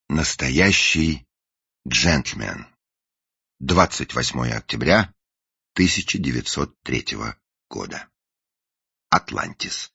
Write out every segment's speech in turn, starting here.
Настоящий джентльмен. 28 октября 1903 года. Атлантис.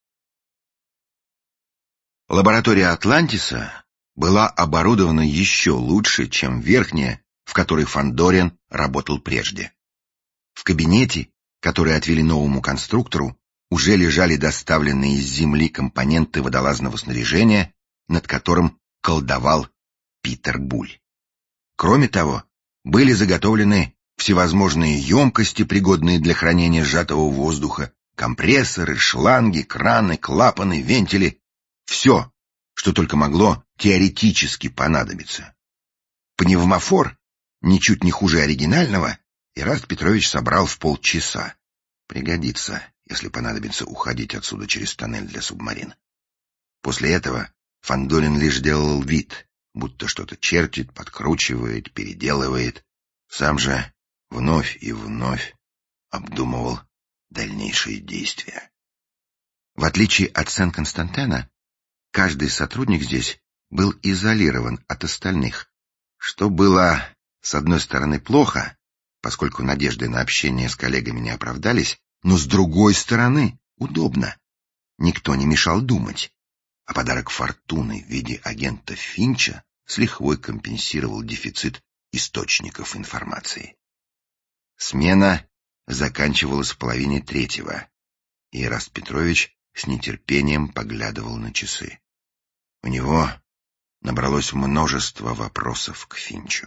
Лаборатория Атлантиса была оборудована еще лучше, чем верхняя, в которой Фандорин работал прежде. В кабинете, который отвели новому конструктору, уже лежали доставленные из Земли компоненты водолазного снаряжения, над которым колдовал Питер Буль. Кроме того, были заготовлены всевозможные емкости, пригодные для хранения сжатого воздуха, компрессоры, шланги, краны, клапаны, вентили — все, что только могло теоретически понадобиться. Пневмофор, ничуть не хуже оригинального, Ираст Петрович собрал в полчаса. Пригодится, если понадобится уходить отсюда через тоннель для субмарин. После этого Фандорин лишь делал вид, будто что-то чертит, подкручивает, переделывает. Сам же вновь и вновь обдумывал дальнейшие действия. В отличие от Сен-Константена, каждый сотрудник здесь был изолирован от остальных, что было, с одной стороны, плохо, поскольку надежды на общение с коллегами не оправдались, но с другой стороны, удобно. Никто не мешал думать. А подарок фортуны в виде агента Финча с лихвой компенсировал дефицит источников информации. Смена заканчивалась в половине третьего, и Ираст Петрович с нетерпением поглядывал на часы. У него набралось множество вопросов к Финчу.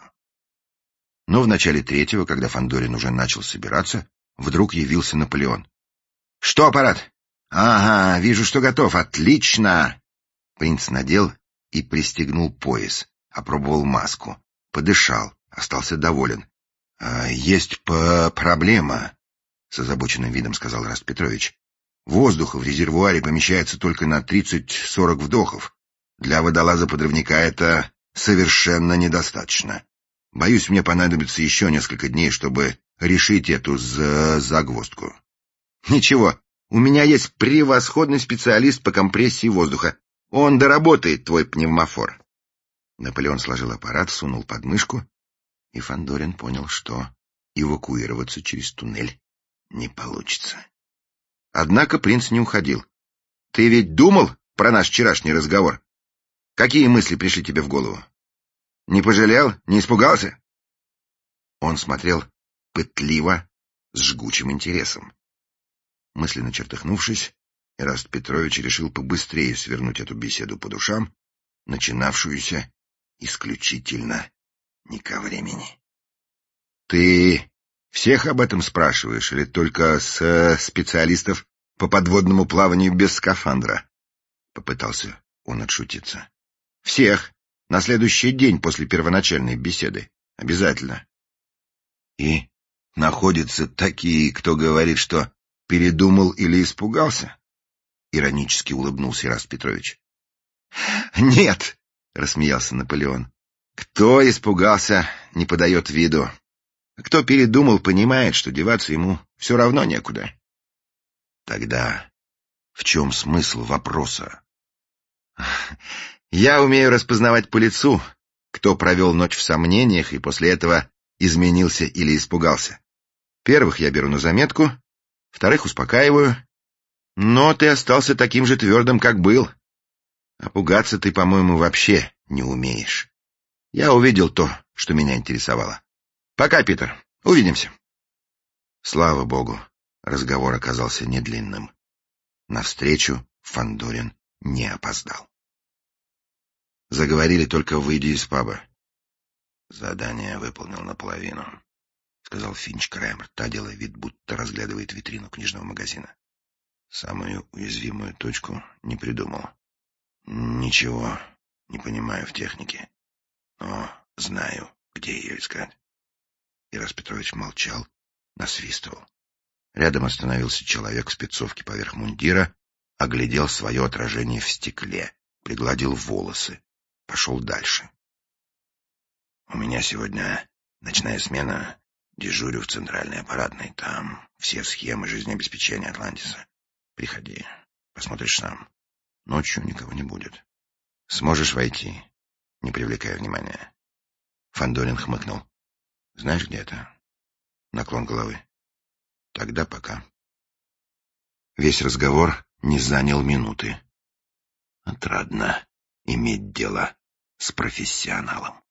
Но в начале третьего, когда Фандорин уже начал собираться, вдруг явился Наполеон. — Что, аппарат? — Ага, вижу, что готов. Отлично! Принц надел и пристегнул пояс, опробовал маску, подышал, остался доволен. — Есть проблема, — с озабоченным видом сказал Ираст Петрович. — Воздуха в резервуаре помещается только на 30-40 вдохов. Для водолаза-подрывника это совершенно недостаточно. Боюсь, мне понадобится еще несколько дней, чтобы решить эту загвоздку. — Ничего, у меня есть превосходный специалист по компрессии воздуха. Он доработает твой пневмофор. Наполеон сложил аппарат, сунул под мышку, и Фандорин понял, что эвакуироваться через туннель не получится. Однако принц не уходил. — Ты ведь думал про наш вчерашний разговор? Какие мысли пришли тебе в голову? Не пожалел? Не испугался? Он смотрел пытливо, с жгучим интересом. Мысленно чертыхнувшись, Ираст Петрович решил побыстрее свернуть эту беседу по душам, начинавшуюся исключительно не ко времени. — Ты всех об этом спрашиваешь или только с специалистов по подводному плаванию без скафандра? — попытался он отшутиться. — Всех. На следующий день после первоначальной беседы. Обязательно. — И находятся такие, кто говорит, что передумал или испугался? — иронически улыбнулся Ираст Петрович. — Нет, — рассмеялся Наполеон. — Кто испугался, не подает виду. Кто передумал, понимает, что деваться ему все равно некуда. — Тогда в чем смысл вопроса? — Я умею распознавать по лицу, кто провел ночь в сомнениях и после этого изменился или испугался. Первых я беру на заметку, вторых успокаиваю. Но ты остался таким же твердым, как был. А пугаться ты, по-моему, вообще не умеешь. Я увидел то, что меня интересовало. Пока, Питер. Увидимся. Слава богу, разговор оказался недлинным. Навстречу Фандорин не опоздал. Заговорили только выйдя из паба. Задание выполнил наполовину, — сказал Финч краем рта, делая вид, будто разглядывает витрину книжного магазина. Самую уязвимую точку не придумал. Ничего не понимаю в технике, но знаю, где ее искать. Ираст Петрович молчал, насвистывал. Рядом остановился человек в спецовке поверх мундира, оглядел свое отражение в стекле, пригладил волосы, пошел дальше. — У меня сегодня ночная смена, дежурю в центральной аппаратной, там все схемы жизнеобеспечения Атлантиса. Приходи, посмотришь сам. Ночью никого не будет. Сможешь войти? не привлекая внимания. Фандорин хмыкнул. Знаешь, где это? Наклон головы. Тогда пока. Весь разговор не занял минуты. Отрадно иметь дело с профессионалом.